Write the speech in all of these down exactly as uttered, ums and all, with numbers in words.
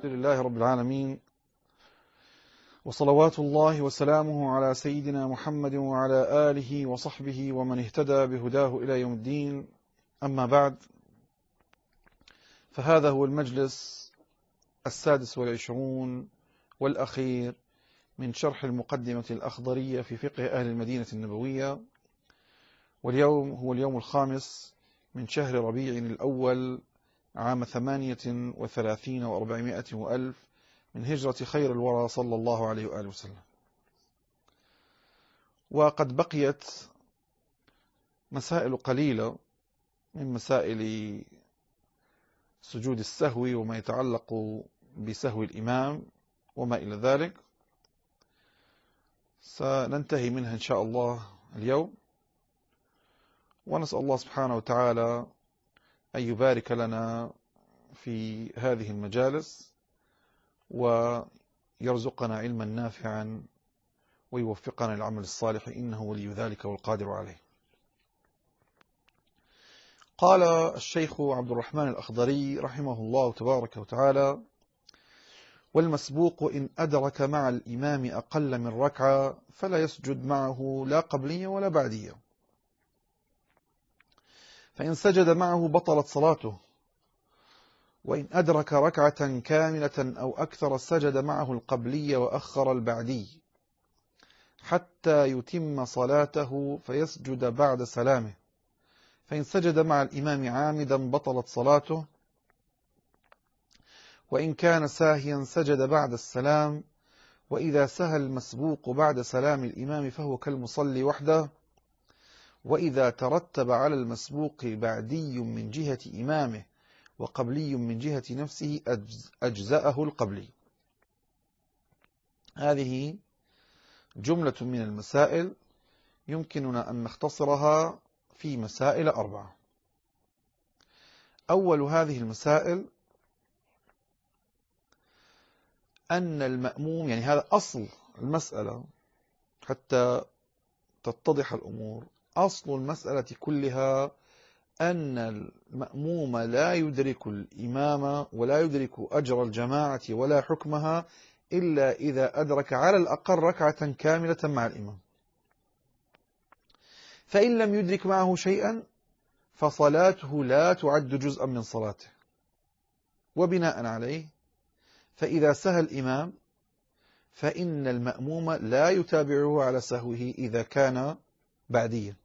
لله رب العالمين، وصلوات الله وسلامه على سيدنا محمد وعلى آله وصحبه ومن اهتدى بهداه إلى يوم الدين. أما بعد، فهذا هو المجلس السادس والعشرون والأخير من شرح المقدمة الأخضرية في فقه أهل المدينة النبوية، واليوم هو اليوم الخامس من شهر ربيع الأول عام ثمانية وثلاثين وأربعمائة وألف من هجرة خير الورى صلى الله عليه وآله وسلم. وقد بقيت مسائل قليلة من مسائل سجود السهو وما يتعلق بسهو الإمام وما إلى ذلك، سننتهي منها إن شاء الله اليوم، ونسأل الله سبحانه وتعالى أن يبارك لنا في هذه المجالس ويرزقنا علما نافعا ويوفقنا للعمل الصالح، إنه ولي ذلك والقادر عليه. قال الشيخ عبد الرحمن الأخضري رحمه الله تبارك وتعالى: والمسبوق إن أدرك مع الإمام أقل من ركعة فلا يسجد معه لا قبلية ولا بعدية، فإن سجد معه بطلت صلاته، وإن أدرك ركعة كاملة أو أكثر سجد معه القبلية وأخر البعدي حتى يتم صلاته فيسجد بعد سلامه، فإن سجد مع الإمام عامدا بطلت صلاته، وإن كان ساهيا سجد بعد السلام، وإذا سهى المسبوق بعد سلام الإمام فهو كالمصلي وحده، وإذا ترتب على المسبوق بعدي من جهة إمامه وقبلي من جهة نفسه أجزأه القبلي. هذه جملة من المسائل يمكننا أن نختصرها في مسائل أربعة. أول هذه المسائل أن المأموم، يعني هذا أصل المسألة حتى تتضح الأمور، أصل المسألة كلها أن المأموم لا يدرك الإمام ولا يدرك أجر الجماعة ولا حكمها إلا إذا أدرك على الأقل ركعة كاملة مع الإمام، فإن لم يدرك معه شيئا فصلاته لا تعد جزءا من صلاته. وبناء عليه فإذا سهى الإمام فإن المأموم لا يتابعه على سهوه إذا كان بعديا.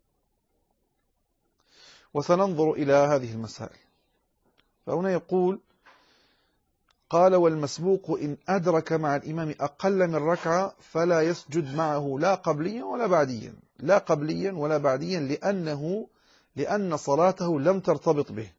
وسننظر إلى هذه المسائل. فهنا يقول: قال والمسبوق إن أدرك مع الإمام أقل من ركعة فلا يسجد معه لا قبليا ولا بعديا، لا قبليا ولا بعديا لأنه لأن صلاته لم ترتبط به.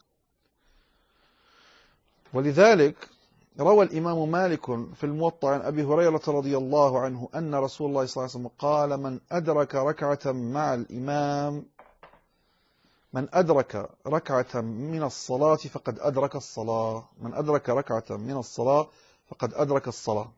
ولذلك روى الإمام مالك في الموطأ عن أبي هريرة رضي الله عنه أن رسول الله صلى الله عليه وسلم قال: من أدرك ركعة مع الإمام من أدرك ركعة من الصلاة فقد أدرك الصلاة من أدرك ركعة من الصلاة فقد أدرك الصلاة.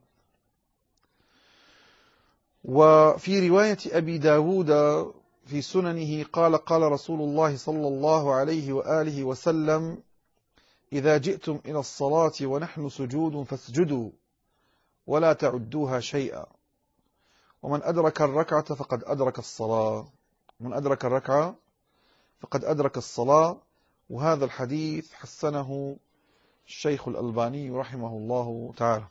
وفي رواية أبي داود في سننه قال: قال رسول الله صلى الله عليه وآله وسلم: إذا جئتم إلى الصلاة ونحن سجود فاسجدوا ولا تعدوها شيئا، ومن أدرك الركعة فقد أدرك الصلاة من أدرك الركعة فقد أدرك الصلاة. وهذا الحديث حسنه الشيخ الألباني رحمه الله تعالى.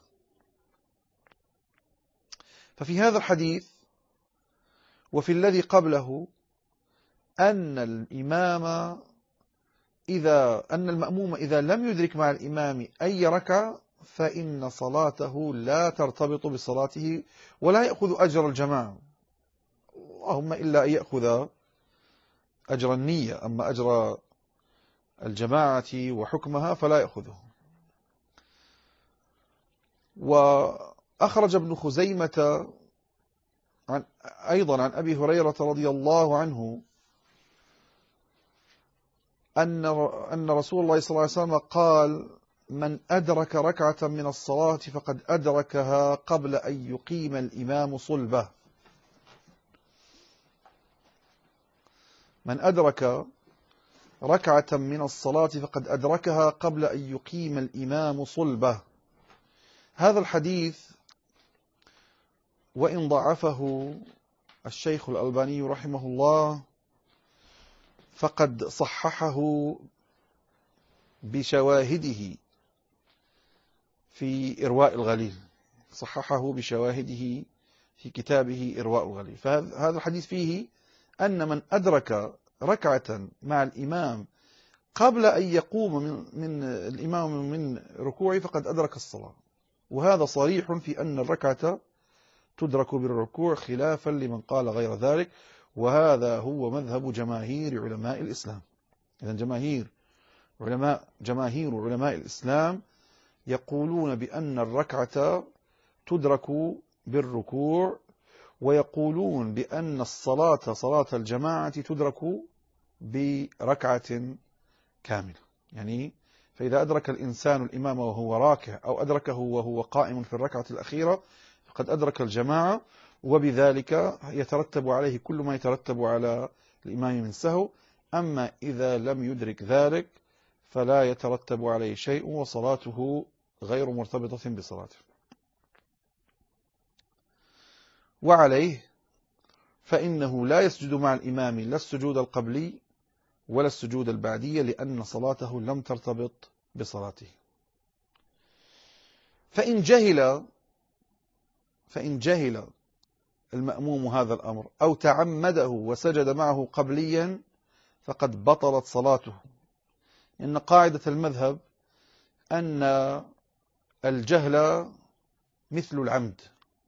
ففي هذا الحديث وفي الذي قبله أن الإمام إذا أن المأموم إذا لم يدرك مع الإمام أي ركعة فإن صلاته لا ترتبط بصلاته ولا يأخذ أجر الجماعة، اللهم إلا أن يأخذ أجر النية، أما أجر الجماعة وحكمها فلا يأخذه. وأخرج ابن خزيمة عن أيضا عن أبي هريرة رضي الله عنه أن أن رسول الله صلى الله عليه وسلم قال: من أدرك ركعة من الصلاة فقد أدركها قبل أن يقيم الإمام صلبه. من أدرك ركعة من الصلاة فقد أدركها قبل أن يقيم الإمام صلبه. هذا الحديث وإن ضعفه الشيخ الألباني رحمه الله فقد صححه بشواهده في إرواء الغليل، صححه بشواهده في كتابه إرواء الغليل. فهذا الحديث فيه أن من أدرك ركعة مع الإمام قبل أن يقوم من, من الإمام من ركوعه فقد أدرك الصلاة، وهذا صريح في أن الركعة تدرك بالركوع خلافا لمن قال غير ذلك، وهذا هو مذهب جماهير علماء الإسلام. إذن جماهير علماء جماهير علماء الإسلام يقولون بأن الركعة تدرك بالركوع، ويقولون بأن الصلاة صلاة الجماعة تدرك بركعة كاملة. يعني فإذا أدرك الإنسان الإمام وهو راكع أو أدركه وهو قائم في الركعة الأخيرة فقد أدرك الجماعة، وبذلك يترتب عليه كل ما يترتب على الإمام من سهو. أما إذا لم يدرك ذلك فلا يترتب عليه شيء وصلاته غير مرتبطة بصلاته. وعليه فإنه لا يسجد مع الإمام لا السجود القبلي ولا السجود البعدي، لأن صلاته لم ترتبط بصلاته. فإن جهل فإن جهل المأموم هذا الأمر أو تعمده وسجد معه قبليا فقد بطلت صلاته، إن قاعدة المذهب أن الجهل مثل العمد،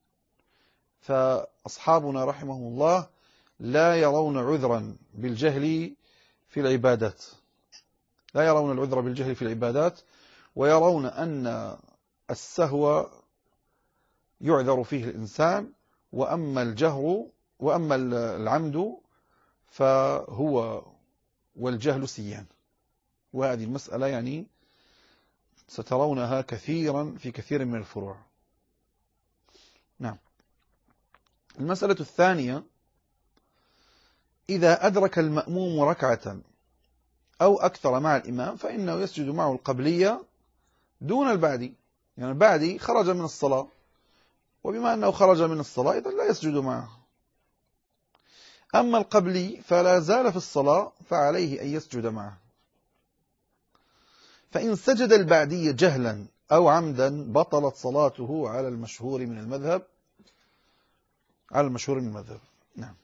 فأصحابنا رحمهم الله لا يرون عذرا بالجهل في العبادات لا يرون العذر بالجهل في العبادات ويرون أن السهو يعذر فيه الإنسان، وأما الجهر وأما العمد فهو والجهل سيان. وهذه المسألة يعني سترونها كثيرا في كثير من الفروع. نعم. المسألة الثانية: إذا أدرك المأموم ركعة أو أكثر مع الإمام فإنه يسجد معه القبلية دون البعدي، يعني البعدي خرج من الصلاة، وبما أنه خرج من الصلاة إذن لا يسجد معه. أما القبلي فلا زال في الصلاة فعليه أن يسجد معه. فإن سجد البعدي جهلا أو عمدا بطلت صلاته على المشهور من المذهب على المشهور من المذهب. نعم.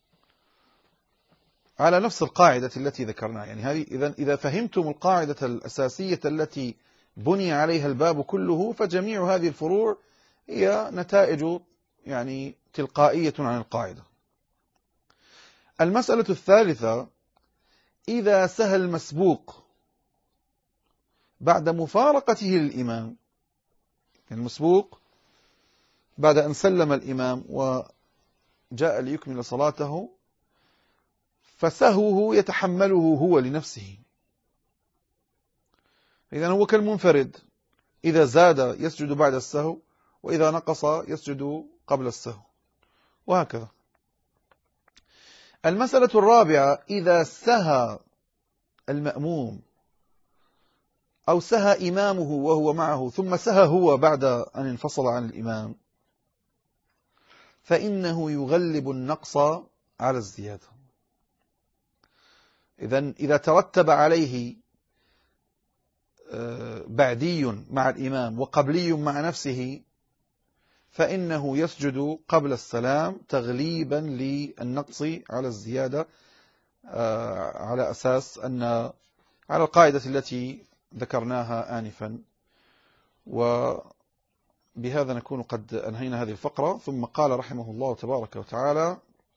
على نفس القاعدة التي ذكرناها، يعني هذه إذا إذا فهمتم القاعدة الأساسية التي بني عليها الباب كله فجميع هذه الفروع هي نتائج يعني تلقائية عن القاعدة. المسألة الثالثة: إذا سهى المسبوق بعد مفارقته للإمام، المسبوق بعد أن سلم الإمام وجاء ليكمل صلاته فسهوه يتحمله هو لنفسه، إذن هو كالمنفرد، إذا زاد يسجد بعد السهو، وإذا نقص يسجد قبل السهو، وهكذا. المسألة الرابعة: إذا سهى المأموم أو سهى إمامه وهو معه ثم سهى هو بعد أن انفصل عن الإمام فإنه يغلب النقص على الزيادة. إذن إذا ترتب عليه بعدي مع الإمام وقبلي مع نفسه فإنه يسجد قبل السلام تغليبا للنقص على الزيادة، على أساس أن على القاعدة التي ذكرناها آنفا. وبهذا نكون قد أنهينا هذه الفقرة. ثم قال رحمه الله تبارك وتعالى: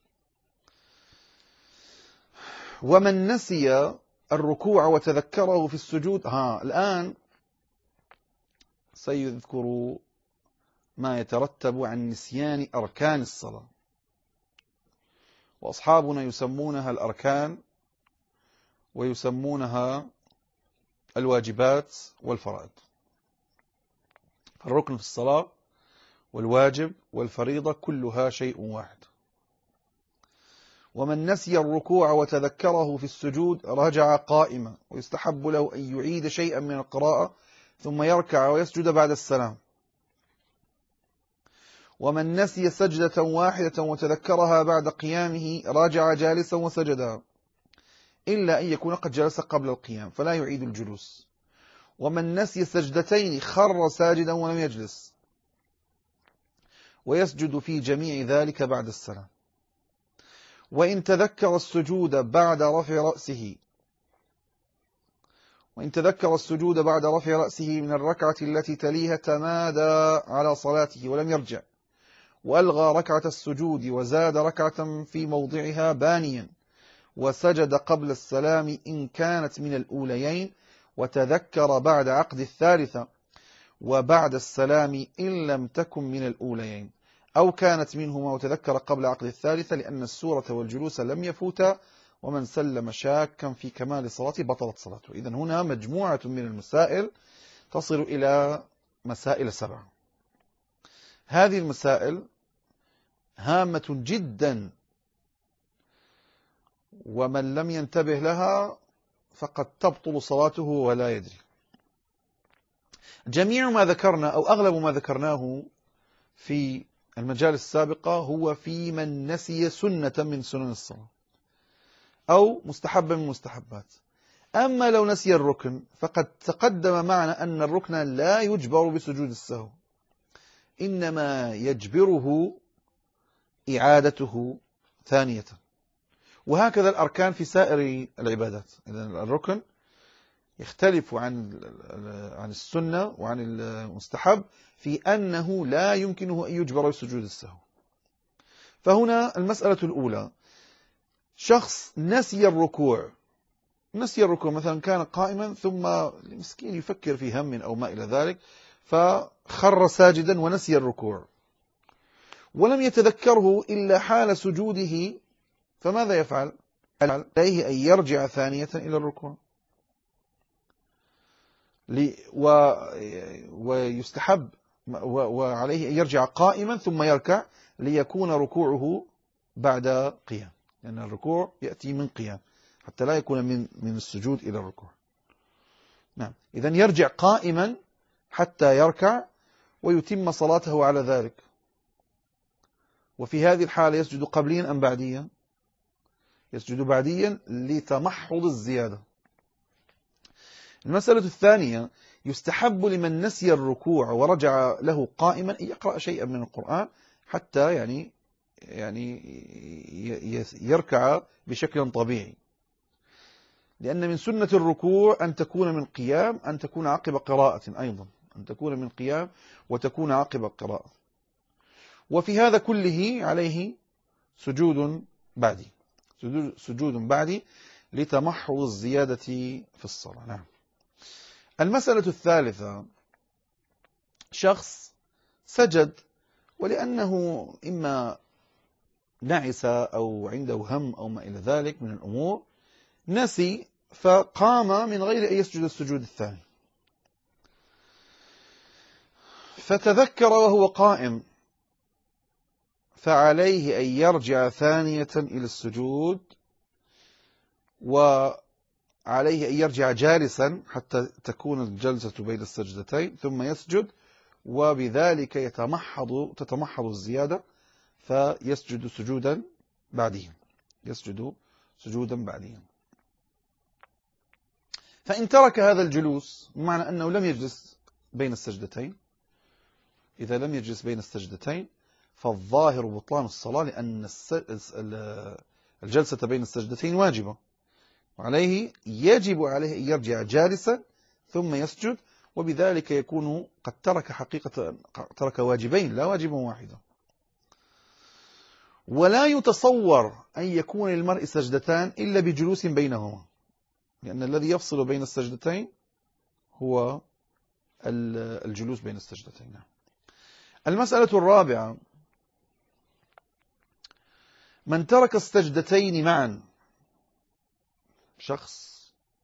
ومن نسي الركوع وتذكره في السجود. ها الآن سيذكر ما يترتب عن نسيان أركان الصلاة، وأصحابنا يسمونها الأركان ويسمونها الواجبات والفرائض. الركن في الصلاة والواجب والفريضة كلها شيء واحد. ومن نسي الركوع وتذكره في السجود رجع قائما، ويستحب له أن يعيد شيئا من القراءة ثم يركع ويسجد بعد السلام. ومن نسي سجدة واحدة وتذكرها بعد قيامه رجع جالسا وسجدها، إلا أن يكون قد جلس قبل القيام فلا يعيد الجلوس. ومن نسي سجدتين خر ساجدا ولم يجلس، ويسجد في جميع ذلك بعد السلام. وإن تذكر السجود بعد رفع رأسه وإن تذكر السجود بعد رفع رأسه من الركعة التي تليها تمادى على صلاته ولم يرجع، وألغى ركعة السجود وزاد ركعة في موضعها بانيا، وسجد قبل السلام إن كانت من الأوليين، وتذكر بعد عقد الثالثة وبعد السلام إن لم تكن من الأوليين، أو كانت منهما وتذكر قبل عقد الثالثة، لأن السورة والجلوس لم يفوتا، ومن سلم شاكا في كمال صلاته بطلت صلاته. إذن هنا مجموعة من المسائل تصل إلى مسائل سبعة. هذه المسائل هامة جدا، ومن لم ينتبه لها فقد تبطل صلاته ولا يدري. جميع ما ذكرنا أو أغلب ما ذكرناه في المجال السابقة هو في من نسي سنة من سنن الصلاة أو مستحبا من مستحبات. أما لو نسي الركن فقد تقدم معنا أن الركن لا يجبر بسجود السهو، إنما يجبره إعادته ثانية. وهكذا الأركان في سائر العبادات. إذن الركن يختلف عن عن السنة وعن المستحب في أنه لا يمكنه أن يجبر بسجود السهو. فهنا المسألة الأولى: شخص نسي الركوع نسي الركوع مثلا كان قائما ثم مسكين يفكر في هم أو ما إلى ذلك فخر ساجدا ونسي الركوع ولم يتذكره إلا حال سجوده، فماذا يفعل؟ عليه أن يرجع ثانية إلى الركوع، ويستحب وعليه أن يرجع قائما ثم يركع ليكون ركوعه بعد قيام، لأن الركوع يأتي من قيام حتى لا يكون من من السجود إلى الركوع. نعم، إذن يرجع قائما حتى يركع ويتم صلاته على ذلك. وفي هذه الحالة يسجد قبليا أم بعديا؟ يسجد بعديا لتمحض الزيادة. المسألة الثانية: يستحب لمن نسي الركوع ورجع له قائما أن يقرأ شيئا من القرآن حتى يعني يعني يركع بشكل طبيعي، لأن من سنة الركوع أن تكون من قيام أن تكون عقب قراءة، أيضا أن تكون من قيام وتكون عقب قراءة. وفي هذا كله عليه سجود بعدي سجود بعدي لتمحض الزيادة في الصلاة. نعم. المسألة الثالثة: شخص سجد ولأنه إما نعس أو عنده هم أو ما إلى ذلك من الأمور، نسي فقام من غير أن يسجد السجود الثاني، فتذكر وهو قائم، فعليه أن يرجع ثانية إلى السجود، وعليه أن يرجع جالسا حتى تكون الجلسة بين السجدتين ثم يسجد، وبذلك يتمحض تتمحض الزيادة فيسجد سجودا بعديا يسجد سجودا بعديا. فإن ترك هذا الجلوس بمعنى أنه لم يجلس بين السجدتين، إذا لم يجلس بين السجدتين فالظاهر بطلان الصلاة، لأن الجلسة بين السجدتين واجبة، وعليه يجب عليه أن يرجع جالسا ثم يسجد، وبذلك يكون قد ترك حقيقة ترك واجبين لا واجبا واحدا. ولا يتصور أن يكون للمرء سجدتان إلا بجلوس بينهما، لأن الذي يفصل بين السجدتين هو الجلوس بين السجدتين. المسألة الرابعة: من ترك السجدتين معا، شخص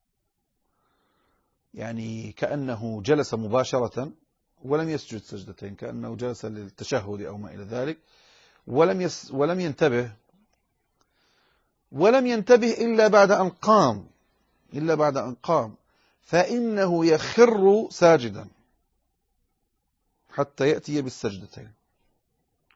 يعني كأنه جلس مباشرة ولم يسجد سجدتين، كأنه جلس للتشهد أو ما إلى ذلك، ولم يس ولم ينتبه ولم ينتبه إلا بعد أن قام إلا بعد أن قام فإنه يخر ساجدا حتى يأتي بالسجدتين.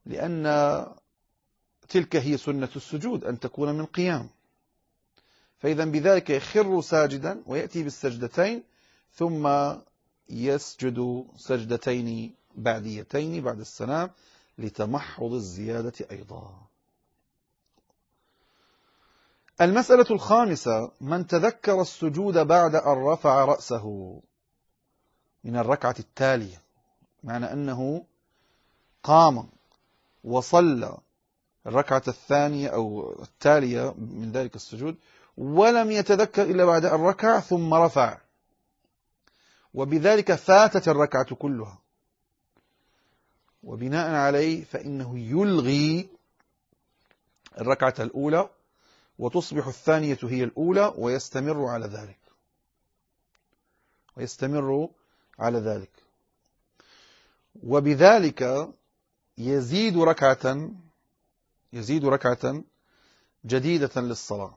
لأن تلك هي سنة السجود أن تكون من قيام، فإذا بذلك يخر ساجدا ويأتي بالسجدتين ثم يسجد سجدتين بعديتين بعد السلام لتمحض الزيادة أيضا. المسألة الخامسة: من تذكر السجود بعد أن رفع رأسه من الركعة التالية، معنى أنه قام وصلى الركعة الثانية أو التالية من ذلك السجود ولم يتذكر إلا بعد أن ركع ثم رفع، وبذلك فاتت الركعة كلها، وبناء عليه فإنه يلغي الركعة الأولى وتصبح الثانية هي الأولى ويستمر على ذلك ويستمر على ذلك وبذلك يزيد ركعة يزيد ركعة جديدة للصلاة،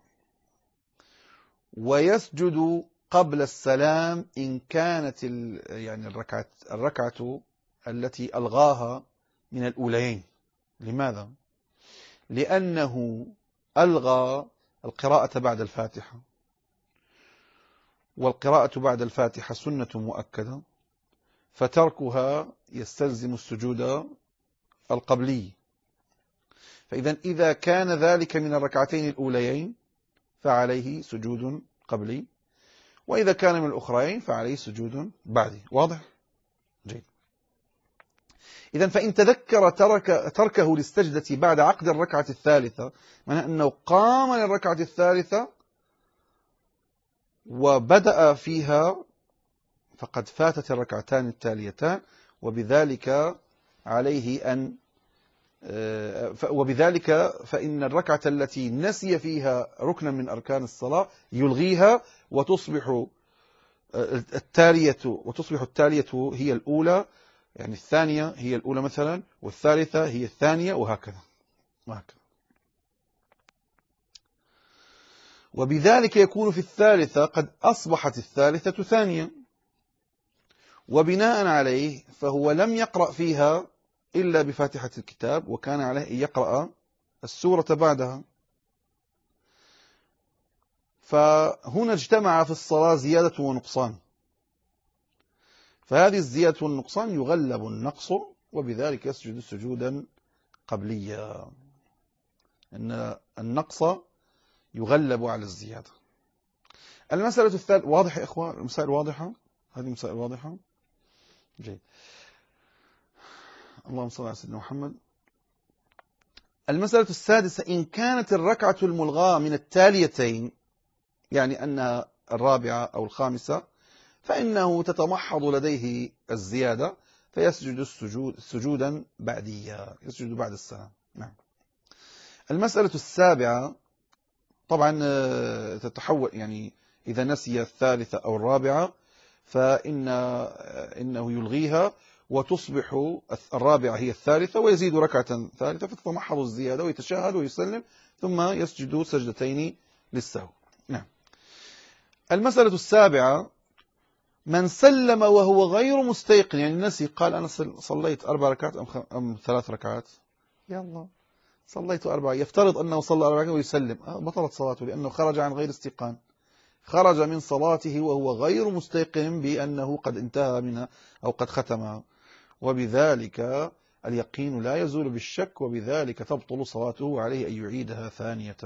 ويسجد قبل السلام إن كانت يعني الركعة الركعة التي ألغاها من الأوليين. لماذا؟ لأنه ألغى القراءة بعد الفاتحة، والقراءة بعد الفاتحة سنة مؤكدة، فتركها يستلزم السجود القبلي. فإذا إذا كان ذلك من الركعتين الأوليين فعليه سجود قبلي، وإذا كان من الأخرين فعليه سجود بعدي. واضح؟ جيد. إذا فإن تذكر ترك تركه للسجدة بعد عقد الركعة الثالثة، معنى أنه قام للركعة الثالثة وبدأ فيها، فقد فاتت الركعتان التاليتان، وبذلك عليه أن وبذلك فإن الركعة التي نسي فيها ركنا من أركان الصلاة يلغيها وتصبح التالية وتصبح التالية هي الأولى، يعني الثانية هي الأولى مثلا، والثالثة هي الثانية، وهكذا وهكذا. وبذلك يكون في الثالثة قد أصبحت الثالثة ثانية، وبناء عليه فهو لم يقرأ فيها إلا بفاتحة الكتاب، وكان عليه أن يقرأ السورة بعدها. فهنا اجتمع في الصلاة زيادة ونقصان، فهذه الزيادة والنقصان يغلب النقص، وبذلك يسجد سجودا قبليا، أن النقص يغلب على الزيادة. المسألة الثالثة، واضح يا إخوان؟ المسائل واضحة؟ هذه مسائل واضحة؟ جيد. اللهم صل على سيدنا محمد. المسألة السادسة: إن كانت الركعة الملغاة من التاليتين، يعني أنها الرابعة أو الخامسة، فإنه تتمحض لديه الزيادة فيسجد السجود سجودا بعديا، يسجد بعد السلام. نعم. المسألة السابعة، طبعا تتحول، يعني إذا نسي الثالثة أو الرابعة فإن إنه يلغيها وتصبح الرابعة هي الثالثة، ويزيد ركعة ثالثة فتتمحض الزيادة ويتشهد ويسلم ثم يسجد سجدتين للسهو. نعم. المسألة السابعة: من سلم وهو غير مستيقن، يعني نسي، قال أنا صليت أربع ركعات أم, أم ثلاث ركعات، يلا صليت أربعة، يفترض أنه صلى أربع ركعات ويسلم، بطلت صلاته لأنه خرج عن غير استيقان، خرج من صلاته وهو غير مستيقن بأنه قد انتهى منها أو قد ختمها، وبذلك اليقين لا يزول بالشك، وبذلك تبطل صلاته وعليه أن يعيدها ثانية.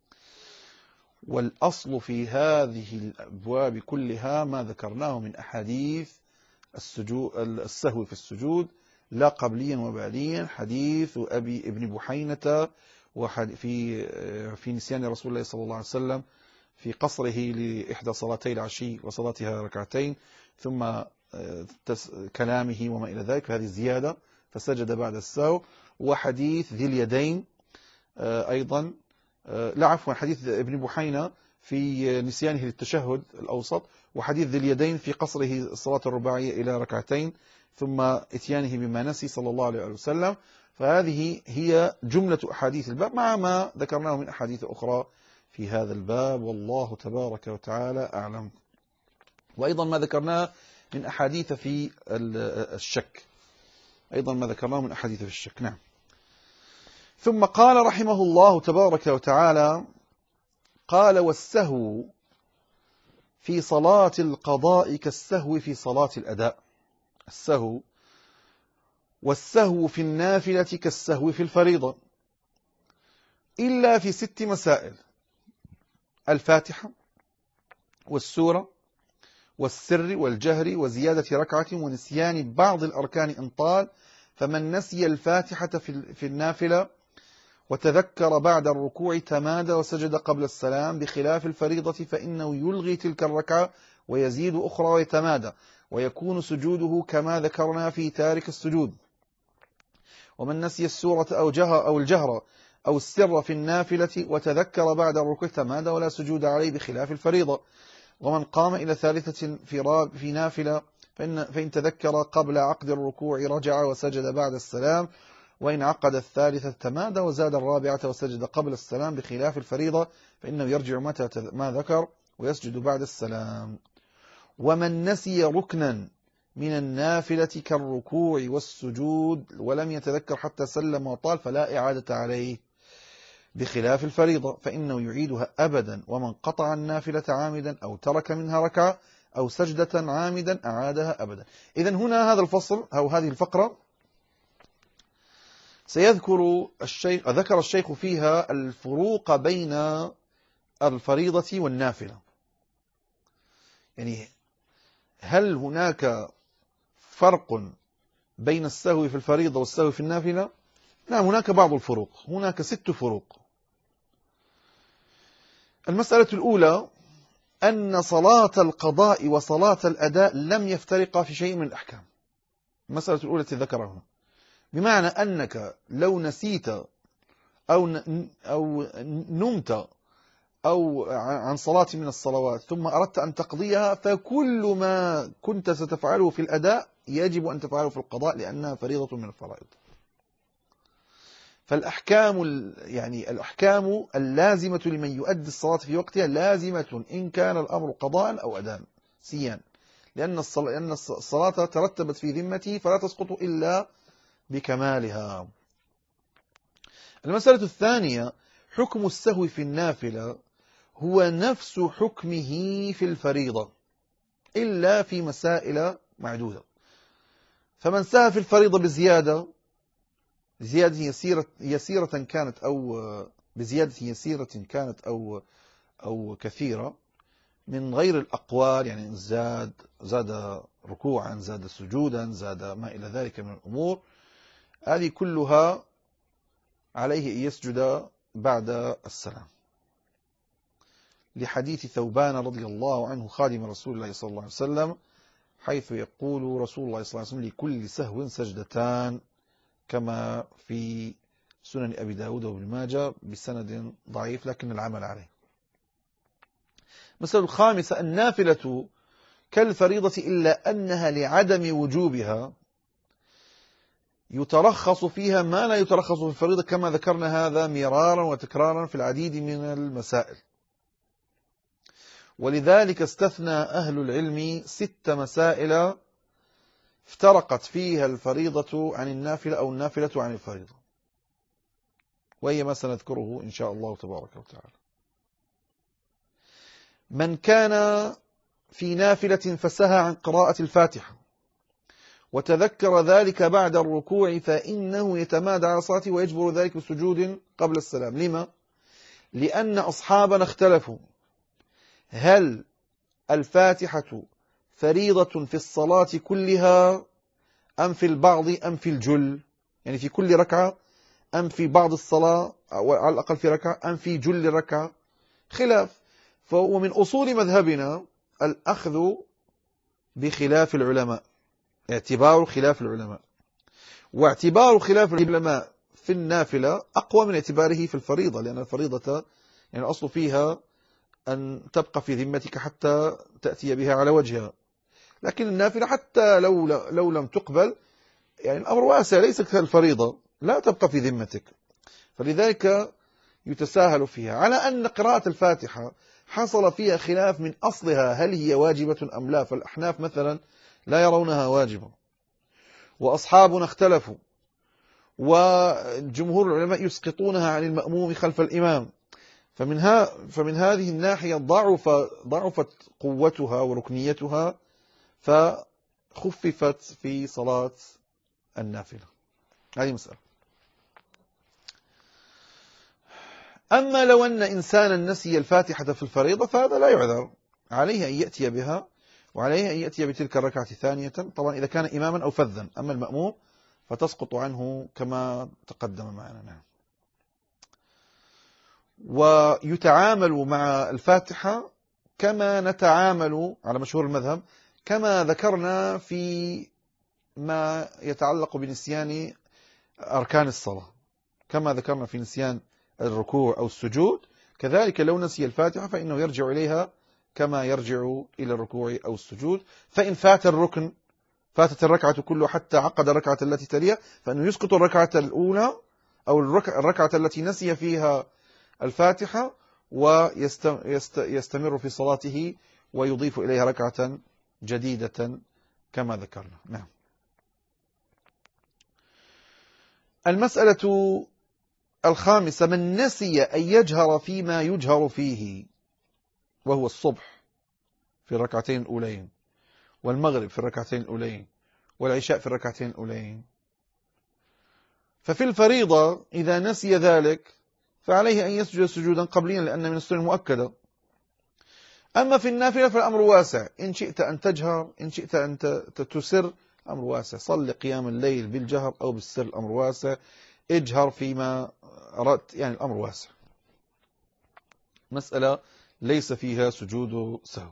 والأصل في هذه الأبواب كلها ما ذكرناه من أحاديث السجود السهو في السجود، لا قبليا وبعديا، حديث أبي ابن بحينة وفي في نسيان رسول الله صلى الله عليه وسلم في قصره لإحدى صلاتي العشي وصلاتها ركعتين، ثم كلامه وما إلى ذلك، هذه الزيادة فسجد بعد السهو، وحديث ذي اليدين أيضا، لا عفوا، حديث ابن بحينة في نسيانه للتشهد الأوسط، وحديث ذي اليدين في قصره الصلاة الرباعية إلى ركعتين ثم اتيانه بما نسي صلى الله عليه وسلم. فهذه هي جملة أحاديث الباب مع ما ذكرناه من أحاديث أخرى في هذا الباب، والله تبارك وتعالى أعلم. وأيضا ما ذكرناه من أحاديث في الشك، أيضا ما ذكرناه من أحاديث في الشك. نعم. ثم قال رحمه الله تبارك وتعالى: قال: والسهو في صلاة القضاء كالسهو في صلاة الأداء. السهو والسهو في النافلة كالسهو في الفريضة، إلا في ست مسائل: الفاتحة، والسورة، والسر والجهر، وزيادة ركعة، ونسيان بعض الأركان إن طال. فمن نسي الفاتحة في النافلة وتذكر بعد الركوع تمادى وسجد قبل السلام، بخلاف الفريضة فإنه يلغي تلك الركعة ويزيد أخرى ويتمادى، ويكون سجوده كما ذكرنا في تارك السجود. ومن نسي السورة أو جهر أو الجهر أو السر في النافلة وتذكر بعد الركوع تمادى ولا سجود عليه، بخلاف الفريضة. ومن قام إلى ثالثة في في نافلة فإن, فإن تذكر قبل عقد الركوع رجع وسجد بعد السلام، وإن عقد الثالثة تمادى وزاد الرابعة وسجد قبل السلام، بخلاف الفريضة فإنه يرجع متى ما ذكر ويسجد بعد السلام. ومن نسي ركنا من النافلة كالركوع والسجود ولم يتذكر حتى سلم وطال فلا إعادة عليه، بخلاف الفريضة فإنه يعيدها أبدا. ومن قطع النافلة عامدا أو ترك منها ركعة أو سجدة عامدا أعادها أبدا. إذن هنا هذا الفصل أو هذه الفقرة سيذكر الشيخ ذكر الشيخ فيها الفروق بين الفريضة والنافلة. يعني هل هناك فرق بين السهو في الفريضة والسهو في النافلة؟ نعم، هناك بعض الفروق، هناك ست فروق. المسألة الأولى أن صلاة القضاء وصلاة الأداء لم يفترقا في شيء من الأحكام. المسألة الأولى التي ذكرها، بمعنى أنك لو نسيت أو أو نمت أو عن صلاة من الصلوات ثم أردت أن تقضيها، فكل ما كنت ستفعله في الأداء يجب أن تفعله في القضاء، لأنها فريضة من الفرائض. فالأحكام يعني الأحكام اللازمة لمن يؤدي الصلاة في وقتها لازمة إن كان الأمر قضاء أو أداء سيان، لأن الصلاة ترتبت في ذمته فلا تسقط إلا بكمالها. المسألة الثانية: حكم السهو في النافلة هو نفس حكمه في الفريضة إلا في مسائل معدودة. فمن سهى في الفريضة بزيادة زيادة يسيرة, يسيرة كانت أو بزيادة يسيرة كانت أو أو كثيرة من غير الأقوال، يعني زاد زاد ركوعا، زاد سجودا، زاد ما إلى ذلك من الأمور، هذه كلها عليه أن يسجد بعد السلام، لحديث ثوبان رضي الله عنه خادم رسول الله صلى الله عليه وسلم، حيث يقول رسول الله صلى الله عليه وسلم: لكل سهو سجدتان، كما في سنن أبي داود وابن ماجه بسند ضعيف لكن العمل عليه. مسألة الخامسة: النافلة كالفريضة إلا أنها لعدم وجوبها يترخص فيها ما لا يترخص في الفريضة، كما ذكرنا هذا مرارا وتكرارا في العديد من المسائل. ولذلك استثنى أهل العلم ست مسائل افترقت فيها الفريضة عن النافلة أو النافلة عن الفريضة، وهي ما سنذكره إن شاء الله تبارك وتعالى. من كان في نافلة فسهى عن قراءة الفاتحة وتذكر ذلك بعد الركوع فإنه يتمادى على صلاته ويجبر ذلك بسجود قبل السلام. لما؟ لأن أصحابنا اختلفوا هل الفاتحة فريضة في الصلاة كلها أم في البعض أم في الجل، يعني في كل ركعة أم في بعض الصلاة أو على الأقل في ركعة أم في جل ركعة، خلاف. ومن أصول مذهبنا الأخذ بخلاف العلماء، اعتبار خلاف العلماء، واعتبار خلاف العلماء في النافلة أقوى من اعتباره في الفريضة، لأن الفريضة يعني الأصل فيها أن تبقى في ذمتك حتى تأتي بها على وجهها، لكن النافلة حتى لو لو لم تقبل يعني الأمر واسع، ليس كالفريضة لا تبقى في ذمتك، فلذلك يتساهل فيها. على أن قراءة الفاتحة حصل فيها خلاف من أصلها هل هي واجبة أم لا، فالأحناف مثلا لا يرونها واجبة، وأصحابنا اختلفوا، وجمهور العلماء يسقطونها عن المأموم خلف الإمام. فمن, فمن هذه الناحية ضعف ضعفت قوتها وركنيتها، فخففت في صلاة النافلة. هذه مسألة. أما لو أن إنسانا نسي الفاتحة في الفريضة فهذا لا يعذر، عليه أن يأتي بها، وعليه أن يأتي بتلك الركعة ثانية، طبعا إذا كان إماما أو فذا. أما المأموم فتسقط عنه كما تقدم معنا. نعم. ويتعامل مع الفاتحة كما نتعامل على مشهور المذهب، كما ذكرنا في ما يتعلق بنسيان أركان الصلاة، كما ذكرنا في نسيان الركوع أو السجود، كذلك لو نسي الفاتحة فإنه يرجع إليها كما يرجع إلى الركوع أو السجود. فإن فات الركن، فاتت الركعة كلها حتى عقد الركعة التي تليها، فإنه يسقط الركعة الأولى أو الركعة التي نسي فيها الفاتحة ويستمر في صلاته ويضيف إليها ركعة جديدة كما ذكرنا. نعم. المسألة الخامسة: من نسي أن يجهر فيما يجهر فيه، وهو الصبح في الركعتين الأولين، والمغرب في الركعتين الأولين، والعشاء في الركعتين الأولين. ففي الفريضة إذا نسي ذلك فعليه أن يسجد سجودا قبليا لأن من السنة المؤكدة. أما في النافلة فالأمر واسع، إن شئت أن تجهر، إن شئت أن تسر، أمر واسع. صل قيام الليل بالجهر أو بالسر، الأمر واسع. اجهر فيما أردت، يعني الأمر واسع. مسألة ليس فيها سجود سهو.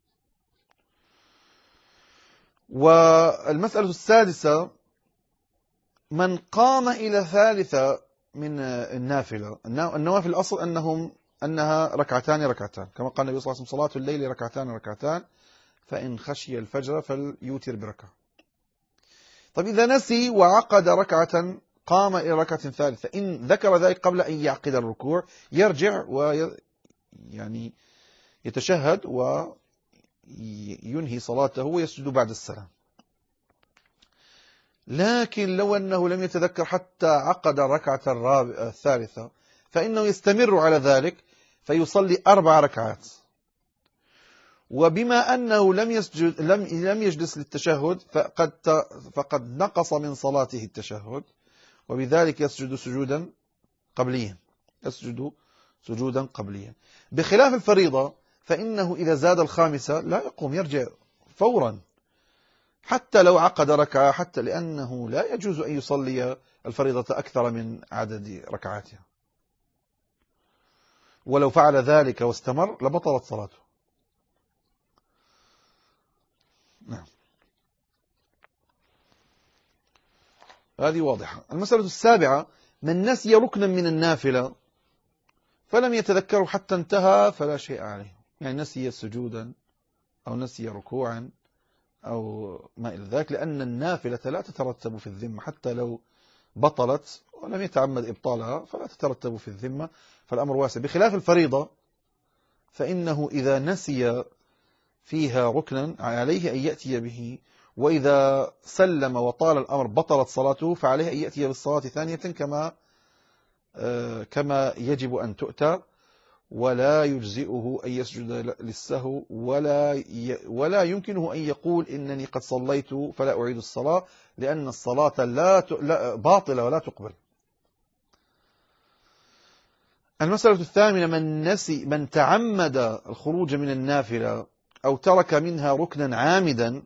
والمسألة السادسة: من قام إلى ثالثة من النافلة. النوافل الأصل أنهم أنها ركعتان ركعتان، كما قال النبي صلى الله عليه وسلم: صلاة الليل ركعتان ركعتان، فإن خشي الفجر فليوتر بركعة. طيب إذا نسي وعقد ركعة قام إلى ركعة ثالثة، إن ذكر ذلك قبل أن يعقد الركوع يرجع و يعني يتشهد وينهي صلاته ويسجد بعد السلام. لكن لو أنه لم يتذكر حتى عقد ركعة الثالثة فإنه يستمر على ذلك فيصلي أربع ركعات. وبما أنه لم يسجد لم لم يجلس للتشهد فقد فقد نقص من صلاته التشهد، وبذلك يسجد سجودا قبليا، يسجد سجودا قبليا. بخلاف الفريضة فإنه إذا زاد الخامسة لا يقوم، يرجع فورا حتى لو عقد ركعة، حتى لأنه لا يجوز أن يصلي الفريضة أكثر من عدد ركعاتها، ولو فعل ذلك واستمر لبطلت صلاته. نعم. هذه واضحة. المسألة السابعة: من نسي ركنا من النافلة فلم يتذكره حتى انتهى فلا شيء عليه، يعني نسي سجودا أو نسي ركوعا أو ما إلى ذلك، لأن النافلة لا تترتب في الذمة، حتى لو بطلت ولم يتعمد إبطالها فلا تترتب في الذمة، فالأمر واسع. بخلاف الفريضة فإنه إذا نسي فيها ركنا عليه أن يأتي به، وإذا سلم وطال الأمر بطلت صلاته فعليه أن يأتي بالصلاة ثانية كما كما يجب أن تؤتى، ولا يجزئه أن يسجد للسهو، ولا ولا يمكنه أن يقول إنني قد صليت فلا أعيد الصلاة، لأن الصلاة لا باطلة ولا تقبل. المسألة الثامنة: من نسي من تعمد الخروج من النافلة أو ترك منها ركنا عامدا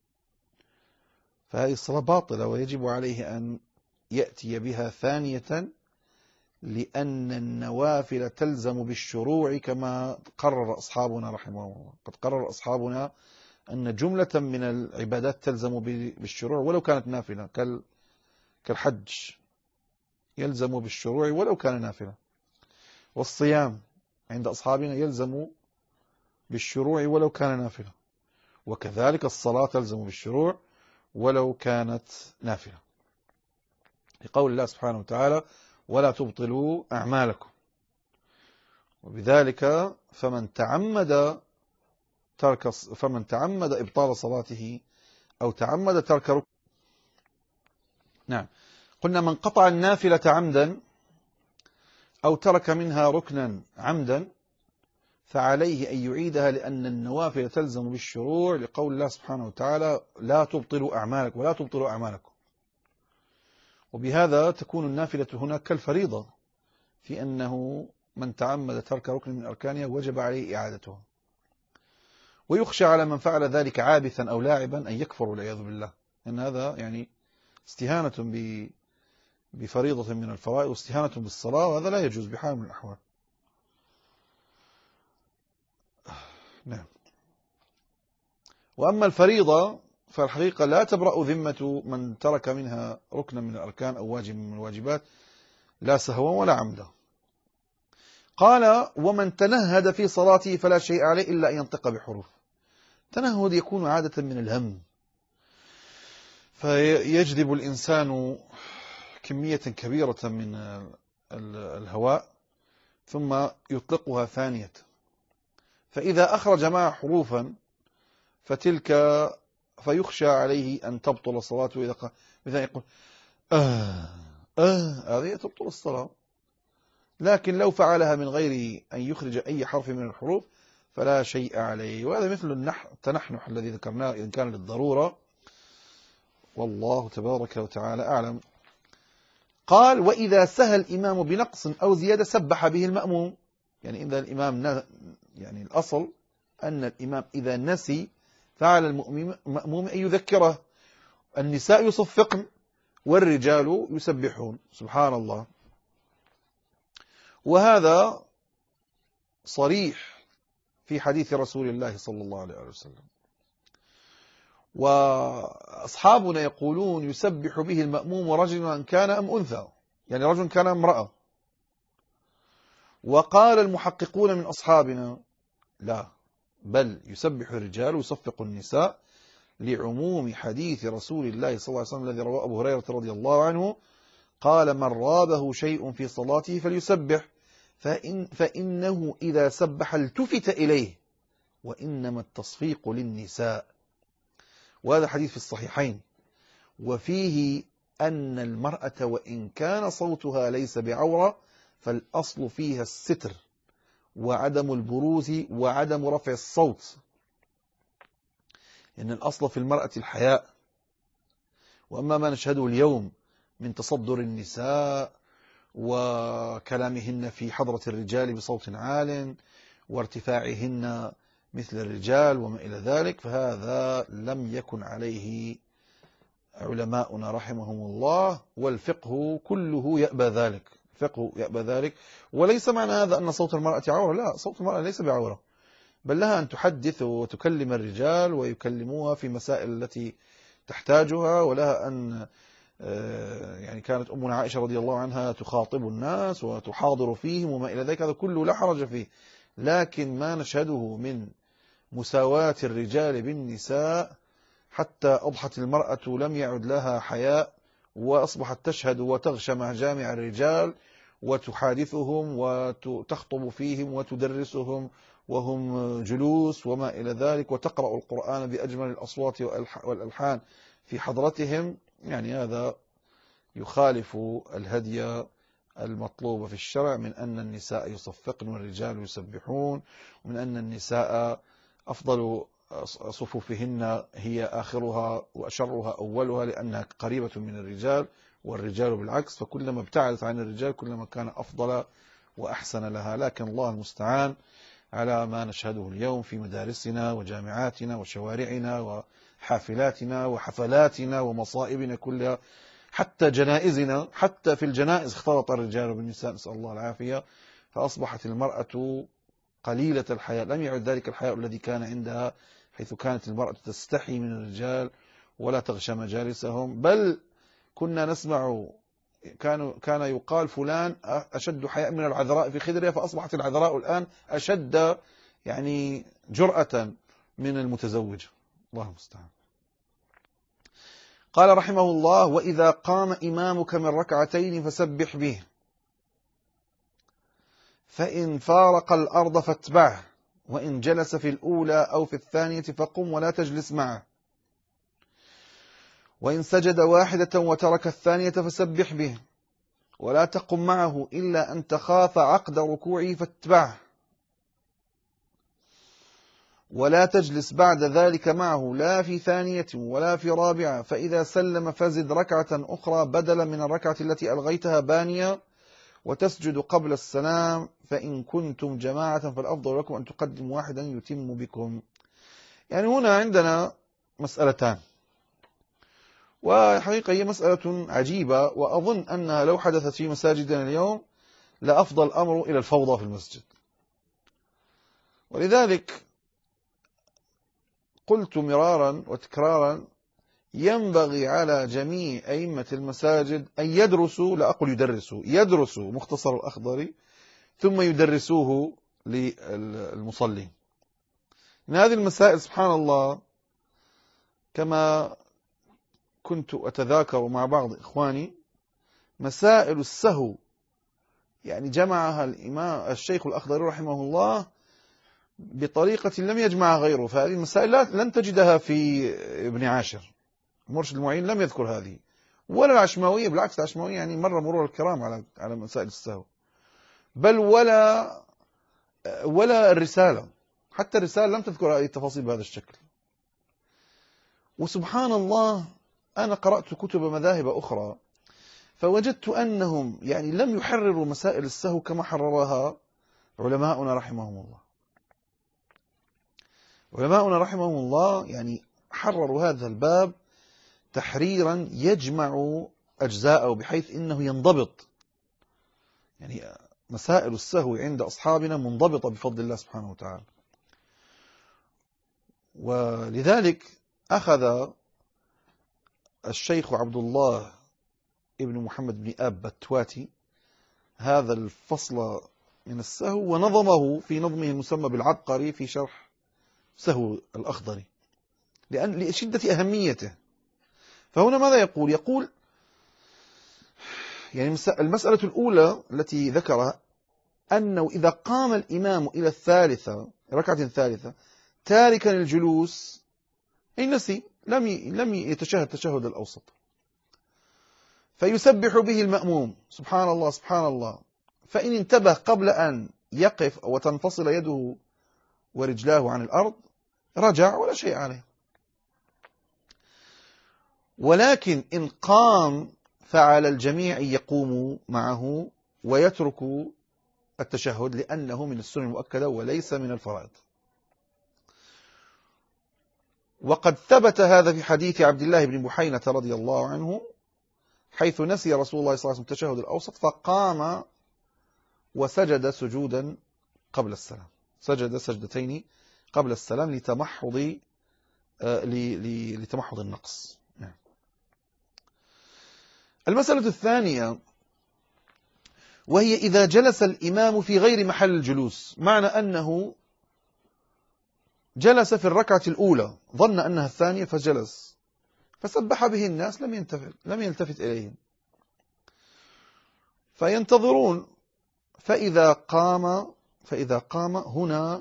فهذه الصلاة باطلة، ويجب عليه أن يأتي بها ثانية، لأن النوافل تلزم بالشروع كما قرر أصحابنا رحمه الله. قد قرر أصحابنا أن جملة من العبادات تلزم بالشروع ولو كانت نافلة، كالحج يلزم بالشروع ولو كان نافلة، والصيام عند أصحابنا يلزم بالشروع ولو كان نافلة، وكذلك الصلاة تلزم بالشروع ولو كانت نافلة، لقول الله سبحانه وتعالى: ولا تبطلوا أعمالكم. وبذلك فمن تعمد ترك فمن تعمد إبطال صلاته أو تعمد ترك ركن. نعم. قلنا من قطع النافلة عمدا أو ترك منها ركنا عمدا فعليه أن يعيدها، لأن النوافل تلزم بالشروع، لقول الله سبحانه وتعالى لا تبطلوا أعمالكم ولا تبطلوا أعمالكم. وبهذا تكون النافلة هناك كالفريضة، في أنه من تعمد ترك ركن من أركانها وجب عليه إعادته. ويخشى على من فعل ذلك عابثا أو لاعبا أن يكفر والعياذ بالله، لأن هذا يعني استهانة بفريضة من الفرائض واستهانة بالصلاة، وهذا لا يجوز بحال من الأحوال. نعم. وأما الفريضة فالحقيقة لا تبرأ ذمة من ترك منها ركنا من الأركان أو واجب من الواجبات، لا سهوا ولا عمدا. قال ومن تنهد في صلاته فلا شيء عليه إلا أن ينطق بحروف. تنهد يكون عادة من الهم، فيجذب الإنسان كمية كبيرة من الهواء ثم يطلقها ثانية، فإذا أخرج معها حروفا فتلك فيخشى عليه أن تبطل صلاته. إذا قال مثلا يقول آه آه هذه تبطل الصلاة. لكن لو فعلها من غير أن يخرج أي حرف من الحروف فلا شيء عليه. وهذا مثل التنحنح الذي ذكرناه إن كان للضرورة، والله تبارك وتعالى أعلم. قال وإذا سهى الإمام بنقص أو زيادة سبح به المأموم. يعني إذا الإمام يعني الأصل أن الإمام إذا نسي فعل المأموم أن يذكره. النساء يصفقن والرجال يسبحون، سبحان الله. وهذا صريح في حديث رسول الله صلى الله عليه وسلم. وأصحابنا يقولون يسبح به المأموم رجلا كان أم أنثى، يعني رجل كان امرأة. وقال المحققون من أصحابنا لا، بل يسبح الرجال ويصفق النساء، لعموم حديث رسول الله صلى الله عليه وسلم الذي رواه أبو هريرة رضي الله عنه قال من رابه شيء في صلاته فليسبح، فإن فإنه إذا سبح التفت إليه، وإنما التصفيق للنساء. وهذا حديث في الصحيحين. وفيه أن المرأة وإن كان صوتها ليس بعورة فالأصل فيها الستر وعدم البروز وعدم رفع الصوت، لأن يعني الأصل في المرأة الحياء. وأما ما نشهده اليوم من تصدر النساء وكلامهن في حضرة الرجال بصوت عال وارتفاعهن مثل الرجال وما إلى ذلك، فهذا لم يكن عليه علماؤنا رحمهم الله، والفقه كله يأبى ذلك. الفقه يأبى ذلك. وليس معنى هذا أن صوت المرأة عورة، لا، صوت المرأة ليس بعورة، بل لها أن تحدث وتكلم الرجال ويكلموها في مسائل التي تحتاجها، ولها أن يعني كانت أمنا عائشة رضي الله عنها تخاطب الناس وتحاضر فيهم وما إلى ذلك، هذا كله لا حرج فيه. لكن ما نشهده من مساواة الرجال بالنساء حتى أضحت المرأة لم يعد لها حياء، وأصبحت تشهد وتغشى مع جامع الرجال وتحادثهم وتخطب فيهم وتدرسهم وهم جلوس وما إلى ذلك، وتقرأ القرآن بأجمل الأصوات والألحان في حضرتهم. يعني هذا يخالف الهدي المطلوب في الشرع من أن النساء يصفقن والرجال يسبحون، ومن أن النساء أفضل صفوفهن هي آخرها وأشرها أولها، لأنها قريبة من الرجال، والرجال بالعكس، فكلما ابتعدت عن الرجال كلما كان أفضل وأحسن لها. لكن الله المستعان على ما نشهده اليوم في مدارسنا وجامعاتنا وشوارعنا وحافلاتنا وحفلاتنا ومصائبنا كلها، حتى جنائزنا، حتى في الجنائز اختلط الرجال بالنساء، نسأل الله العافية. فأصبحت المرأة قليلة الحياء، لم يعد ذلك الحياء الذي كان عندها، حيث كانت المرأة تستحي من الرجال ولا تغشى مجالسهم. بل كنا نسمع كان كان يقال فلان أشد حياء من العذراء في خدرها، فأصبحت العذراء الآن أشد يعني جرأة من المتزوجة، الله المستعان. قال رحمه الله وإذا قام إمامك من ركعتين فسبح به، فإن فارق الأرض فاتبعه، وإن جلس في الأولى أو في الثانية فقم ولا تجلس معه. وإن سجد واحدة وترك الثانية فسبح به، ولا تقم معه إلا أن تخاف عقد ركوعه فاتبعه، ولا تجلس بعد ذلك معه لا في ثانية ولا في رابعة، فإذا سلم فزد ركعة أخرى بدلا من الركعة التي ألغيتها بانية، وتسجد قبل السلام، فإن كنتم جماعة فالأفضل لكم أن تقدموا واحدا يتم بكم. يعني هنا عندنا مسألتان، وحقيقة هي مسألة عجيبة، وأظن أنها لو حدثت في مساجدنا اليوم لأفضل الأمر إلى الفوضى في المسجد. ولذلك قلت مرارا وتكرارا ينبغي على جميع أئمة المساجد أن يدرسوا، لا أقول يدرسوا، يدرسوا مختصر الأخضري ثم يدرسوه للمصلين. من هذه المسائل سبحان الله كما كنت أتذاكر مع بعض إخواني مسائل السهو، يعني جمعها الإمام الشيخ الأخضري رحمه الله بطريقة لم يجمع غيره، فهذه المسائل لن تجدها في ابن عاشر، مرشد المعين لم يذكر هذه، ولا العشماوية، بالعكس العشماوية يعني مر مرور الكرام على على مسائل السهو، بل ولا ولا الرسالة، حتى الرسالة لم تذكر هذه التفاصيل بهذا الشكل. وسبحان الله أنا قرأت كتب مذاهب أخرى فوجدت أنهم يعني لم يحرروا مسائل السهو كما حررها علماؤنا رحمهم الله. علماؤنا رحمهم الله يعني حرروا هذا الباب تحريرا يجمع أجزاءه بحيث إنه ينضبط، يعني مسائل السهو عند أصحابنا منضبطة بفضل الله سبحانه وتعالى. ولذلك أخذ الشيخ عبد الله ابن محمد بن آب التواتي هذا الفصل من السهو ونظمه في نظمه المسمى بالعبقري في شرح سهو الأخضري لأن لشدة أهميته. فهنا ماذا يقول؟ يقول يعني المسألة الأولى التي ذكرها أنه إذا قام الإمام إلى الثالثة ركعة ثالثة تاركا الجلوس أي نسي لم لم يتشهد التشهد الأوسط، فيسبح به المأموم سبحان الله سبحان الله، فإن انتبه قبل أن يقف وتنفصل يده ورجلاه عن الأرض رجع ولا شيء عليه. ولكن إن قام فعلى الجميع أن يقوموا معه ويتركوا التشهد لأنه من السنن المؤكدة وليس من الفرائض. وقد ثبت هذا في حديث عبد الله بن بحينة رضي الله عنه حيث نسي رسول الله صلى الله عليه وسلم التشهد الأوسط فقام وسجد سجودا قبل السلام، سجد سجدتين قبل السلام لتمحض آه لتمحض النقص. يعني. المسألة الثانية وهي إذا جلس الإمام في غير محل الجلوس، معنى أنه جلس في الركعة الأولى ظن أنها الثانية فجلس فسبح به الناس لم يلتفت لم يلتفت إليهم فينتظرون، فإذا قام فإذا قام هنا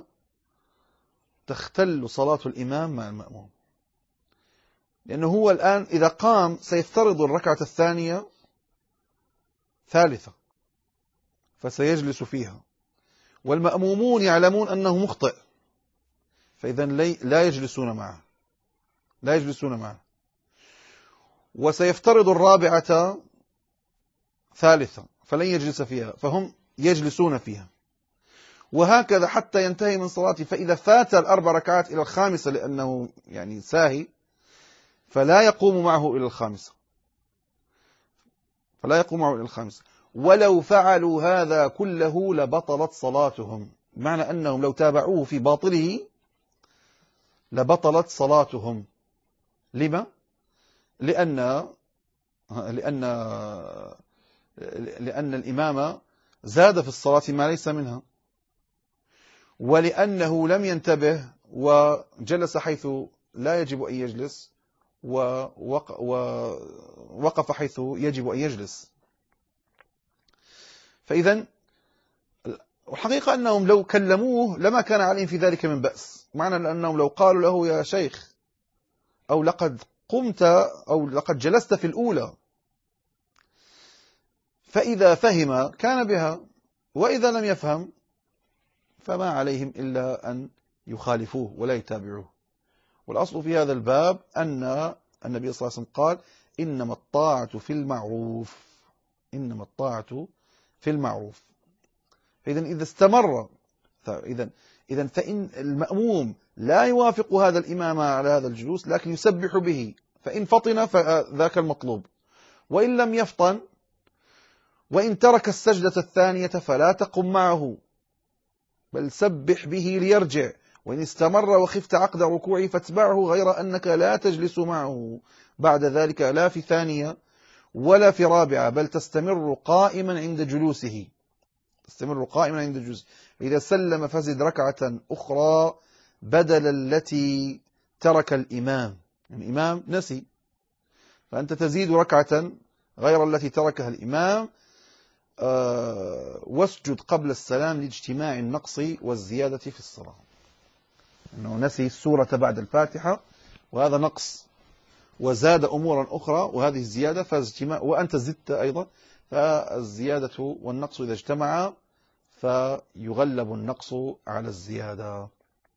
تختل صلاة الإمام مع المأموم، لأنه هو الآن إذا قام سيفترض الركعة الثانية ثالثة فسيجلس فيها، والمأمومون يعلمون أنه مخطئ فإذا لا يجلسون معه لا يجلسون معه وسيفترض الرابعة ثالثة فلن يجلس فيها فهم يجلسون فيها، وهكذا حتى ينتهي من صلاته. فإذا فات الأربع ركعات إلى الخامسة لأنه يعني ساهي فلا يقوم معه إلى الخامسة فلا يقوم معه إلى الخامسة ولو فعلوا هذا كله لبطلت صلاتهم، معنى أنهم لو تابعوه في باطله لبطلت صلاتهم. لما؟ لأن لأن لأن الإمام زاد في الصلاة ما ليس منها، ولأنه لم ينتبه وجلس حيث لا يجب أن يجلس ووقف حيث يجب أن يجلس. فإذا الحقيقة أنهم لو كلموه لما كان عليهم في ذلك من بأس، معنى أنهم لو قالوا له يا شيخ أو لقد قمت أو لقد جلست في الأولى، فإذا فهم كان بها، وإذا لم يفهم فما عليهم إلا أن يخالفوه ولا يتابعوه. والأصل في هذا الباب أن النبي صلى الله عليه وسلم قال إنما الطاعة في المعروف، إنما الطاعة في المعروف. إذن إذا استمر إذن إذن فإن المأموم لا يوافق هذا الإمام على هذا الجلوس لكن يسبح به، فإن فطن فذاك المطلوب، وإن لم يفطن وإن ترك السجدة الثانية فلا تقم معه بل سبح به ليرجع، وإن استمر وخفت عقد ركوعه فاتبعه غير أنك لا تجلس معه بعد ذلك لا في ثانية ولا في رابعة، بل تستمر قائما عند جلوسه، تستمر قائما عند جلوسه. إذا سلم فزد ركعة أخرى بدل التي ترك الإمام، الإمام نسي فأنت تزيد ركعة غير التي تركها الإمام، أه واسجد قبل السلام لاجتماع النقص والزيادة في الصلاة. أنه نسي السورة بعد الفاتحة وهذا نقص، وزاد أمورا أخرى وهذه الزيادة، فاجتماع وأنت زدت أيضا، فالزيادة والنقص إذا اجتمعا فيغلب النقص على الزيادة.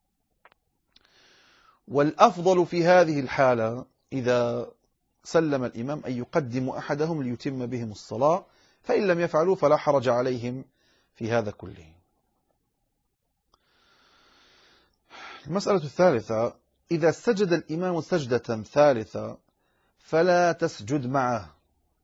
والأفضل في هذه الحالة إذا سلم الإمام أن يقدم أحدهم ليتم بهم الصلاة، فإن لم يفعلوا فلا حرج عليهم في هذا كله. المسألة الثالثة: إذا سجد الإمام سجدة ثالثة فلا تسجد معه،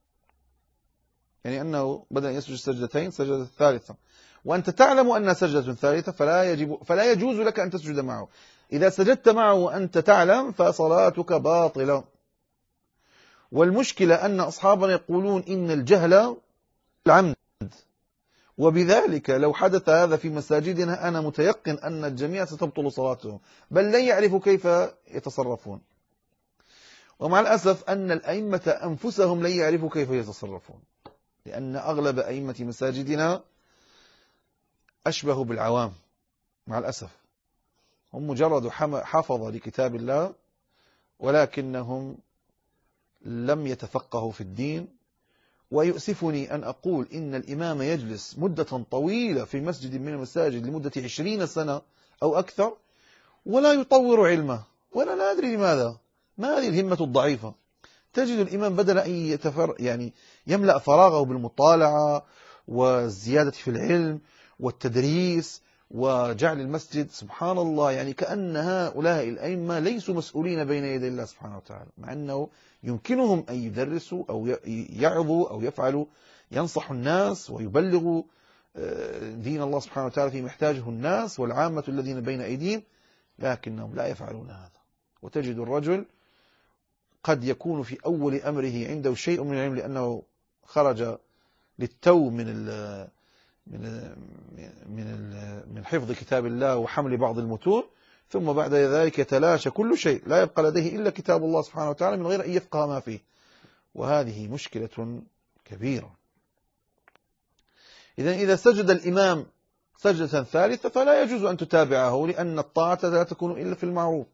يعني أنه بدأ يسجد سجدتين سجدة الثالثة وأنت تعلم أنها سجدة ثالثة فلا يجب فلا يجوز لك أن تسجد معه. إذا سجدت معه وأنت تعلم فصلاتك باطلة. والمشكلة أن أصحابنا يقولون إن الجهل العمد، وبذلك لو حدث هذا في مساجدنا أنا متيقن أن الجميع ستبطل صلاتهم، بل لن يعرفوا كيف يتصرفون. ومع الأسف أن الأئمة أنفسهم لن يعرفوا كيف يتصرفون، لأن أغلب أئمة مساجدنا أشبه بالعوام مع الأسف، هم مجرد حفظ لكتاب الله ولكنهم لم يتفقهوا في الدين. ويؤسفني أن أقول إن الإمام يجلس مدة طويلة في مسجد من المساجد لمدة عشرين سنة أو أكثر ولا يطور علمه، وأنا لا أدري لماذا. ما هذه الهمة الضعيفة؟ تجد الإمام بدل أن يتفر يعني يملأ فراغه بالمطالعة والزيادة في العلم والتدريس وجعل المسجد سبحان الله، يعني كأن هؤلاء الأئمة ليسوا مسؤولين بين يدي الله سبحانه وتعالى، مع أنه يمكنهم أن يدرسوا أو يعظوا أو يفعلوا ينصحوا الناس ويبلغوا دين الله سبحانه وتعالى في محتاجه الناس والعامة الذين بين أيديهم، لكنهم لا يفعلون هذا. وتجد الرجل قد يكون في أول أمره عنده شيء من العلم لأنه خرج للتو من ال من من من حفظ كتاب الله وحمل بعض المتون، ثم بعد ذلك يتلاشى كل شيء، لا يبقى لديه إلا كتاب الله سبحانه وتعالى من غير أن يفقه ما فيه، وهذه مشكلة كبيرة. إذن إذا سجد الإمام سجدة ثالثة فلا يجوز أن تتابعه، لأن الطاعة لا تكون إلا في المعروف،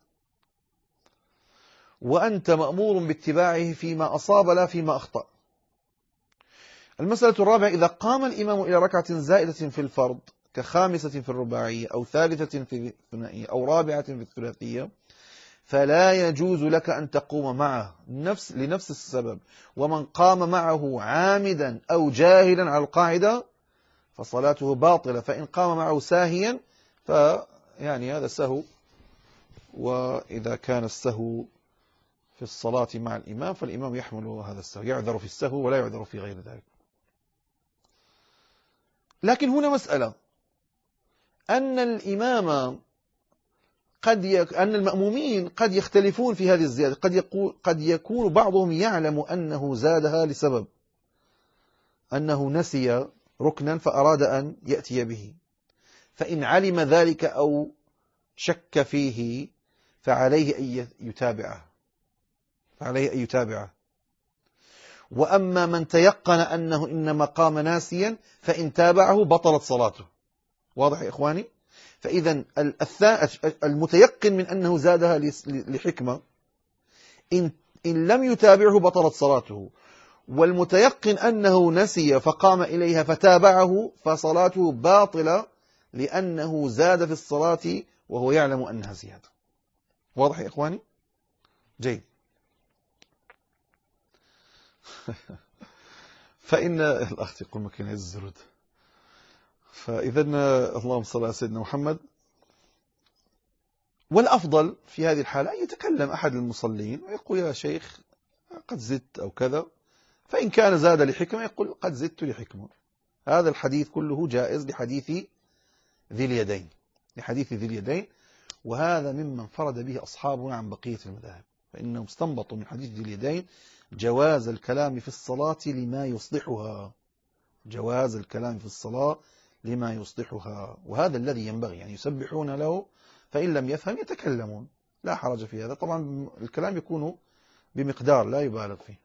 وأنت مأمور باتباعه فيما أصاب لا فيما أخطأ. المسألة الرابعة: إذا قام الإمام إلى ركعة زائدة في الفرض كخامسة في الرباعية أو ثالثة في الثنائية أو رابعة في الثلاثية فلا يجوز لك أن تقوم معه نفس لنفس السبب. ومن قام معه عامدا أو جاهلا على القاعدة فصلاته باطلة، فإن قام معه ساهيا فيعني هذا سهو، وإذا كان السهو في الصلاة مع الإمام فالإمام يحمل هذا السهو، يعذر في السهو ولا يعذر في غير ذلك. لكن هنا مسألة أن الإمام قد يك... أن المأمومين قد يختلفون في هذه الزيادة، قد يقول قد يكون بعضهم يعلم أنه زادها لسبب أنه نسي ركنا فأراد أن يأتي به، فإن علم ذلك أو شك فيه فعليه أن يتابعه فعليه أن يتابعه وأما من تيقن أنه إنما قام ناسيا فإن تابعه بطلت صلاته. واضح يا إخواني؟ فإذا المتيقن من أنه زادها لحكمة إن إن لم يتابعه بطلت صلاته، والمتيقن أنه نسي فقام إليها فتابعه فصلاته باطلة لأنه زاد في الصلاة وهو يعلم أنها زيادة. واضح يا إخواني؟ جيد. فإن الأخت يقول مكينة الزرد. فإذا اللهم صل على سيدنا محمد. والأفضل في هذه الحالة أن يتكلم أحد المصلين ويقول يا شيخ قد زدت أو كذا، فإن كان زاد لحكمة يقول قد زدت لحكمة. هذا الحديث كله جائز لحديث ذي اليدين لحديث ذي اليدين وهذا ممن فرد به أصحابنا عن بقية المذاهب، فإنهم استنبطوا من حديث ذي اليدين جواز الكلام في الصلاة لما يصلحها جواز الكلام في الصلاة لما يصلحها وهذا الذي ينبغي، يعني يسبحون له فإن لم يفهم يتكلمون، لا حرج في هذا. طبعا الكلام يكون بمقدار لا يبالغ فيه.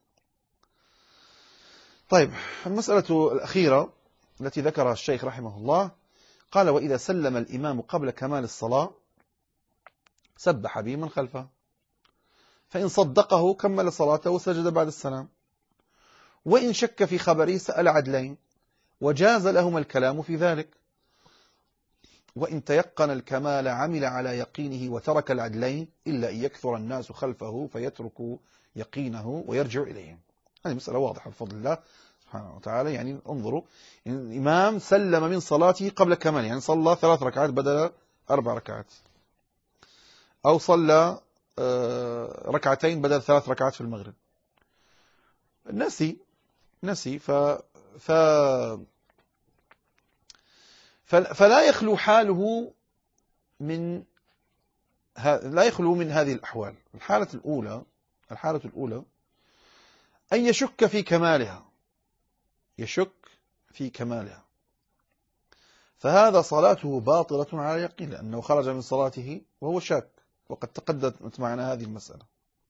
طيب، المسألة الأخيرة التي ذكرها الشيخ رحمه الله قال: وإذا سلم الإمام قبل كمال الصلاة سبح به من خلفه، فإن صدقه كمل صلاته وسجد بعد السلام، وإن شك في خبره سأل عدلين وجاز لهما الكلام في ذلك، وإن تيقن الكمال عمل على يقينه وترك العدلين إلا أن يكثر الناس خلفه فيترك يقينه ويرجع إليهم. هذه مسألة واضحة بفضل الله سبحانه وتعالى. يعني انظروا، الإمام سلم من صلاته قبل كمال، يعني صلى ثلاث ركعات بدل أربع ركعات، أو صلى ركعتين بدل ثلاث ركعات في المغرب، نسي نسي ف... ف... فلا يخلو حاله من ه... لا يخلو من هذه الأحوال. الحالة الأولى الحالة الأولى أن يشك في كمالها يشك في كمالها فهذا صلاته باطلة على يقين، لأنه خرج من صلاته وهو شاك، وقد تقدمت معنا هذه المسألة.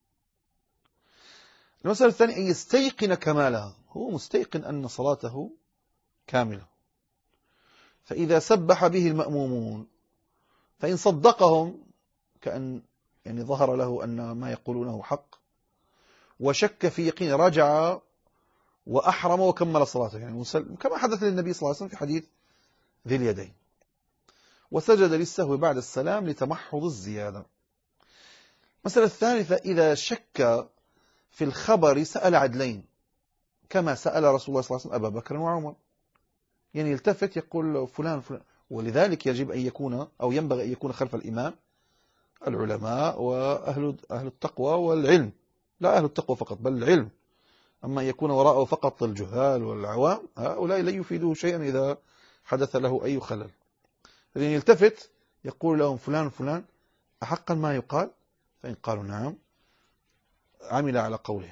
المسألة الثانية أن يستيقن كمالها، هو مستيقن أن صلاته كاملة، فإذا سبح به المأمومون فإن صدقهم كأن يعني ظهر له أن ما يقولونه حق، وشك في يقين رجع وأحرم وكمل صلاته، يعني كما حدث للنبي صلى الله عليه وسلم في حديث ذي اليدين، وسجد للسهو بعد السلام لتمحض الزيادة. المسألة الثالثة إذا شك في الخبر سأل عدلين كما سأل رسول الله صلى الله عليه وسلم أبا بكر وعمر، يعني يلتفت يقول فلان فلان. ولذلك يجب أن يكون أو ينبغي أن يكون خلف الإمام العلماء وأهل أهل التقوى والعلم، لا أهل التقوى فقط بل العلم. أما يكون وراءه فقط الجهال والعوام هؤلاء لا يفيدوه شيئا إذا حدث له أي خلل. فإن يلتفت يقول لهم فلان فلان أحقا ما يقال؟ فإن قالوا نعم عمل على قولهم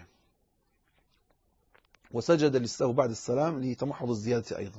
وسجد للسهو بعد السلام لتمحض الزيادة أيضا.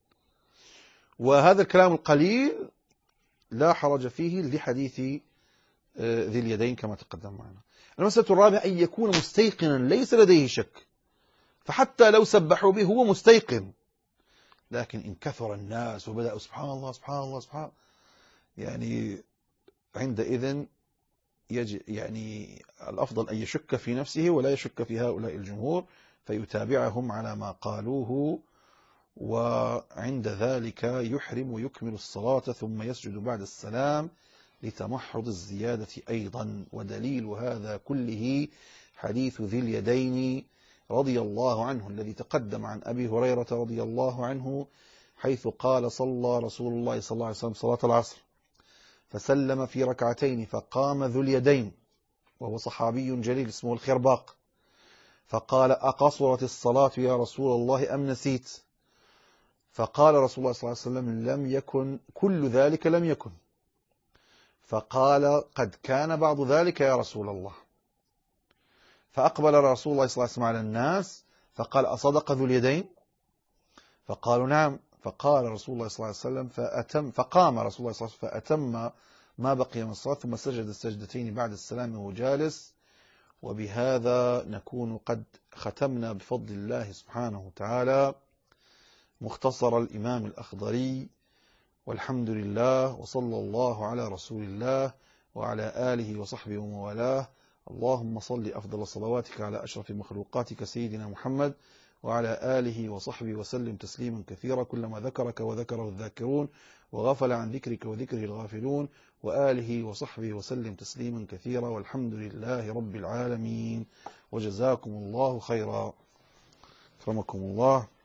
وهذا الكلام القليل لا حرج فيه لحديث ذي اليدين كما تقدم معنا. المسألة الرابعة أن يكون مستيقنا ليس لديه شك، فحتى لو سبحوا به هو مستيقن، لكن إن كثر الناس وبدأوا سبحان الله سبحان الله سبحان يعني عندئذ يجي يعني الأفضل أن يشك في نفسه ولا يشك في هؤلاء الجمهور فيتابعهم على ما قالوه، وعند ذلك يحرم ويكمل الصلاة ثم يسجد بعد السلام لتمحض الزيادة أيضا. ودليل هذا كله حديث ذي اليدين رضي الله عنه الذي تقدم عن أبي هريرة رضي الله عنه، حيث قال: صلى رسول الله صلى الله عليه وسلم صلاة العصر فسلم في ركعتين فقام ذو اليدين وهو صحابي جليل اسمه الخرباق فقال: أقصرت الصلاة يا رسول الله أم نسيت؟ فقال رسول الله صلى الله عليه وسلم: لم يكن كل ذلك لم يكن. فقال: قد كان بعض ذلك يا رسول الله. فأقبل رسول الله صلى الله عليه وسلم على الناس فقال: أصدق ذو اليدين؟ فقالوا نعم. فقال رسول الله صلى الله عليه وسلم فأتم فقام رسول الله صلى الله عليه وسلم فأتم ما بقي من الصلاة ثم سجد السجدتين بعد السلام وهو جالس. وبهذا نكون قد ختمنا بفضل الله سبحانه وتعالى مختصر الإمام الأخضري، والحمد لله، وصلى الله على رسول الله وعلى آله وصحبه وموالاه. اللهم صل أفضل صلواتك على أشرف مخلوقاتك سيدنا محمد وعلى آله وصحبه وسلم تسليما كثيرا، كلما ذكرك وذكره الذاكرون وغفل عن ذكرك وذكره الغافلون، وآله وصحبه وسلم تسليما كثيرا، والحمد لله رب العالمين، وجزاكم الله خيرا. أكرمكم الله.